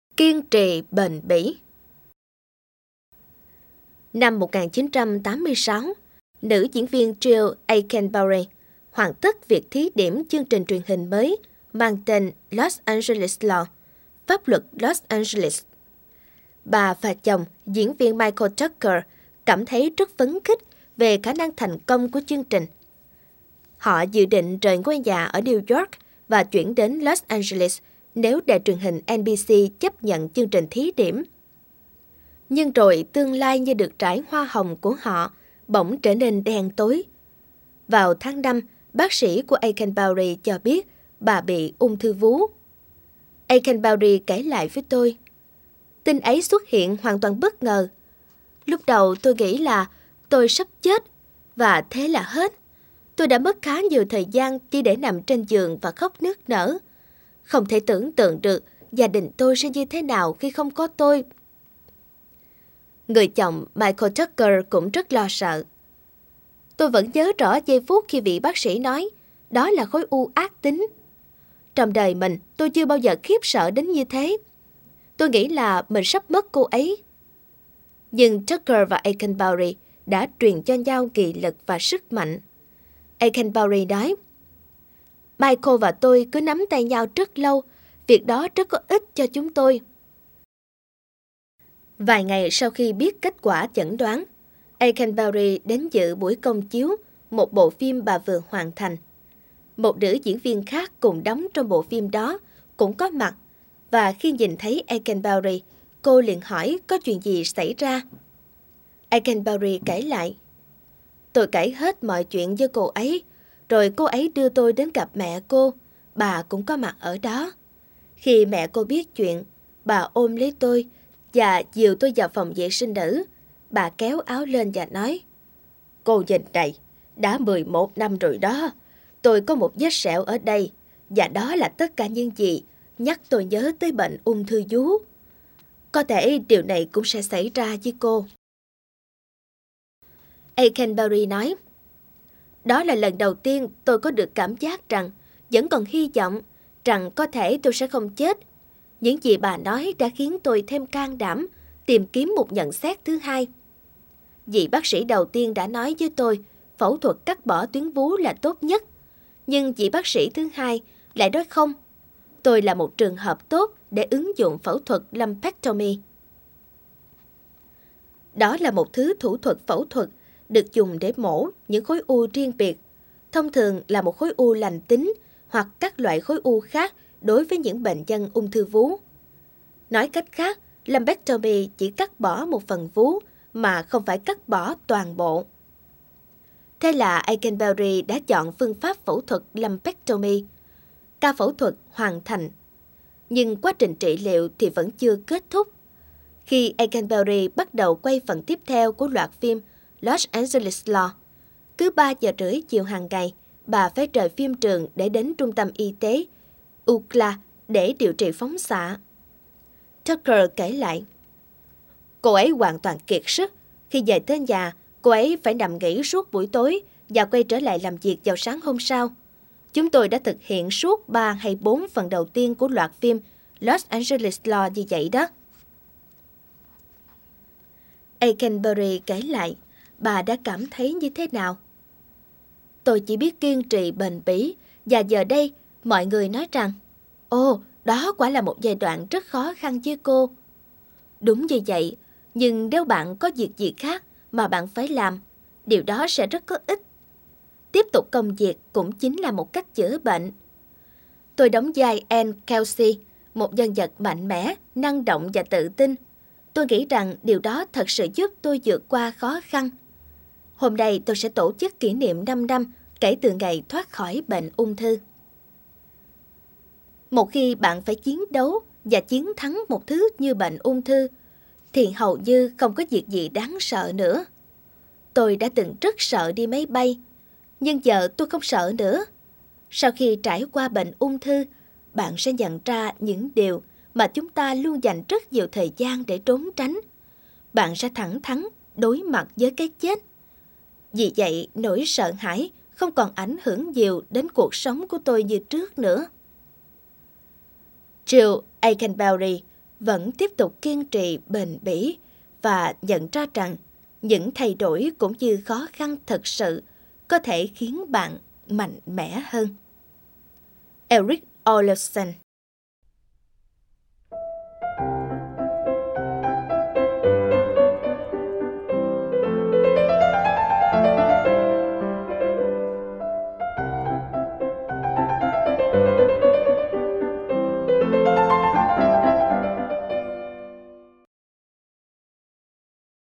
Kiên trì bền bỉ. Năm 1986, nữ diễn viên Jill Eikenberry hoàn tất việc thí điểm chương trình truyền hình mới mang tên Los Angeles Law, pháp luật Los Angeles. Bà và chồng, diễn viên Michael Tucker, cảm thấy rất phấn khích về khả năng thành công của chương trình. Họ dự định rời ngôi nhà ở New York và chuyển đến Los Angeles nếu đài truyền hình NBC chấp nhận chương trình thí điểm. Nhưng rồi tương lai như được trải hoa hồng của họ bỗng trở nên đen tối. Vào tháng 5, bác sĩ của Eikenberry cho biết bà bị ung thư vú. Eikenberry kể lại với tôi: tin ấy xuất hiện hoàn toàn bất ngờ. Lúc đầu tôi nghĩ là tôi sắp chết, và thế là hết. Tôi đã mất khá nhiều thời gian chỉ để nằm trên giường và khóc nức nở. Không thể tưởng tượng được gia đình tôi sẽ như thế nào khi không có tôi. Người chồng Michael Tucker cũng rất lo sợ. Tôi vẫn nhớ rõ giây phút khi vị bác sĩ nói đó là khối u ác tính. Trong đời mình, tôi chưa bao giờ khiếp sợ đến như thế. Tôi nghĩ là mình sắp mất cô ấy. Nhưng Tucker và Eikenberry đã truyền cho nhau nghị lực và sức mạnh. Eikenberry nói: Michael và tôi cứ nắm tay nhau rất lâu, việc đó rất có ích cho chúng tôi. Vài ngày sau khi biết kết quả chẩn đoán, Eikenberry đến dự buổi công chiếu một bộ phim bà vừa hoàn thành. Một nữ diễn viên khác cùng đóng trong bộ phim đó cũng có mặt, và khi nhìn thấy Eikenberry, cô liền hỏi có chuyện gì xảy ra. Eikenberry kể lại: tôi kể hết mọi chuyện với cô ấy, rồi cô ấy đưa tôi đến gặp mẹ cô, bà cũng có mặt ở đó. Khi mẹ cô biết chuyện, bà ôm lấy tôi và dìu tôi vào phòng vệ sinh nữ. Bà kéo áo lên và nói: cô nhìn này, đã 11 năm rồi đó. Tôi có một vết sẹo ở đây, và đó là tất cả những gì nhắc tôi nhớ tới bệnh ung thư vú. Có thể điều này cũng sẽ xảy ra với cô. Eikenberry nói: đó là lần đầu tiên tôi có được cảm giác rằng vẫn còn hy vọng, rằng có thể tôi sẽ không chết. Những gì bà nói đã khiến tôi thêm can đảm tìm kiếm một nhận xét thứ hai. Vị bác sĩ đầu tiên đã nói với tôi phẫu thuật cắt bỏ tuyến vú là tốt nhất. Nhưng vị bác sĩ thứ hai lại nói không. Tôi là một trường hợp tốt để ứng dụng phẫu thuật lumpectomy. Đó là một thứ thủ thuật phẫu thuật được dùng để mổ những khối u riêng biệt. Thông thường là một khối u lành tính hoặc các loại khối u khác đối với những bệnh nhân ung thư vú. Nói cách khác, lumpectomy chỉ cắt bỏ một phần vú mà không phải cắt bỏ toàn bộ. Thế là Eikenberry đã chọn phương pháp phẫu thuật lumpectomy. Ca phẫu thuật hoàn thành, nhưng quá trình trị liệu thì vẫn chưa kết thúc. Khi Eikenberry bắt đầu quay phần tiếp theo của loạt phim Los Angeles Law, cứ 3 giờ rưỡi chiều hàng ngày, bà phải rời phim trường để đến trung tâm y tế UCLA để điều trị phóng xạ. Tucker kể lại: cô ấy hoàn toàn kiệt sức. Khi về tới nhà, cô ấy phải nằm nghỉ suốt buổi tối và quay trở lại làm việc vào sáng hôm sau. Chúng tôi đã thực hiện suốt 3 hay 4 phần đầu tiên của loạt phim Los Angeles Law như vậy đó. Eikenberry kể lại bà đã cảm thấy như thế nào. Tôi chỉ biết kiên trì bền bỉ, và giờ đây mọi người nói rằng ồ, đó quả là một giai đoạn rất khó khăn với cô. Đúng như vậy, nhưng nếu bạn có việc gì khác mà bạn phải làm, điều đó sẽ rất có ích. Tiếp tục công việc cũng chính là một cách chữa bệnh. Tôi đóng vai Anne Kelsey, một nhân vật mạnh mẽ, năng động và tự tin. Tôi nghĩ rằng điều đó thật sự giúp tôi vượt qua khó khăn. Hôm nay tôi sẽ tổ chức kỷ niệm 5 năm kể từ ngày thoát khỏi bệnh ung thư. Một khi bạn phải chiến đấu và chiến thắng một thứ như bệnh ung thư, thì hầu như không có việc gì đáng sợ nữa. Tôi đã từng rất sợ đi máy bay, nhưng giờ tôi không sợ nữa. Sau khi trải qua bệnh ung thư, bạn sẽ nhận ra những điều mà chúng ta luôn dành rất nhiều thời gian để trốn tránh. Bạn sẽ thẳng thắn đối mặt với cái chết. Vì vậy, nỗi sợ hãi không còn ảnh hưởng nhiều đến cuộc sống của tôi như trước nữa. Jill Eikenberry vẫn tiếp tục kiên trì bền bỉ và nhận ra rằng những thay đổi cũng như khó khăn thực sự có thể khiến bạn mạnh mẽ hơn. Erik Olofsson.